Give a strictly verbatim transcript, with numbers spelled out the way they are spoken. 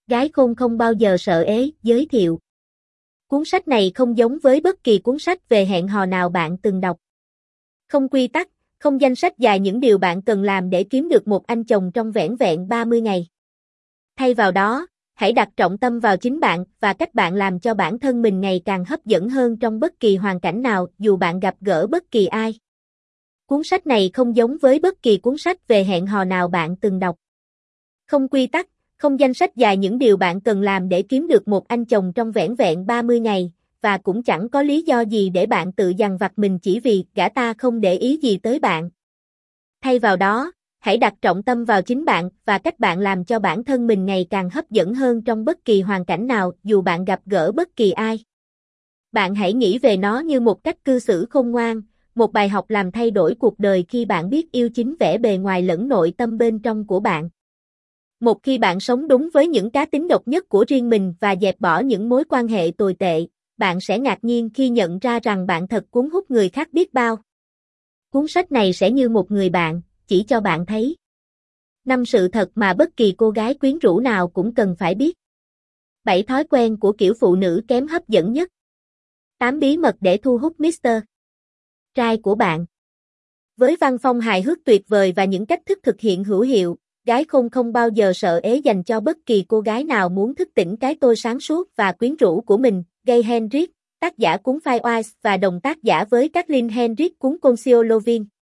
Gái khôn không bao giờ sợ ế, giới thiệu. Cuốn sách này không giống với bất kỳ cuốn sách về hẹn hò nào bạn từng đọc. Không quy tắc, không danh sách dài những điều bạn cần làm để kiếm được một anh chồng trong vẻn vẹn ba mươi ngày. Thay vào đó, hãy đặt trọng tâm vào chính bạn và cách bạn làm cho bản thân mình ngày càng hấp dẫn hơn trong bất kỳ hoàn cảnh nào, dù bạn gặp gỡ bất kỳ ai. Cuốn sách này không giống với bất kỳ cuốn sách về hẹn hò nào bạn từng đọc. Không quy tắc, không danh sách dài những điều bạn cần làm để kiếm được một anh chồng trong vẻn vẹn ba mươi ngày, và cũng chẳng có lý do gì để bạn tự dằn vặt mình chỉ vì gã ta không để ý gì tới bạn. Thay vào đó, hãy đặt trọng tâm vào chính bạn và cách bạn làm cho bản thân mình ngày càng hấp dẫn hơn trong bất kỳ hoàn cảnh nào, dù bạn gặp gỡ bất kỳ ai. Bạn hãy nghĩ về nó như một cách cư xử khôn ngoan, một bài học làm thay đổi cuộc đời khi bạn biết yêu chính vẻ bề ngoài lẫn nội tâm bên trong của bạn. Một khi bạn sống đúng với những cá tính độc nhất của riêng mình và dẹp bỏ những mối quan hệ tồi tệ, bạn sẽ ngạc nhiên khi nhận ra rằng bạn thật cuốn hút người khác biết bao. Cuốn sách này sẽ như một người bạn, chỉ cho bạn thấy năm sự thật mà bất kỳ cô gái quyến rũ nào cũng cần phải biết. bảy thói quen của kiểu phụ nữ kém hấp dẫn nhất. tám bí mật để thu hút mít tơ Trai của bạn. Với văn phong hài hước tuyệt vời và những cách thức thực hiện hữu hiệu, Gái khôn không bao giờ sợ ế dành cho bất kỳ cô gái nào muốn thức tỉnh cái tôi sáng suốt và quyến rũ của mình. Gay Hendricks, tác giả cuốn Firewise và đồng tác giả với Kathleen Hendricks cuốn Concierge Loving.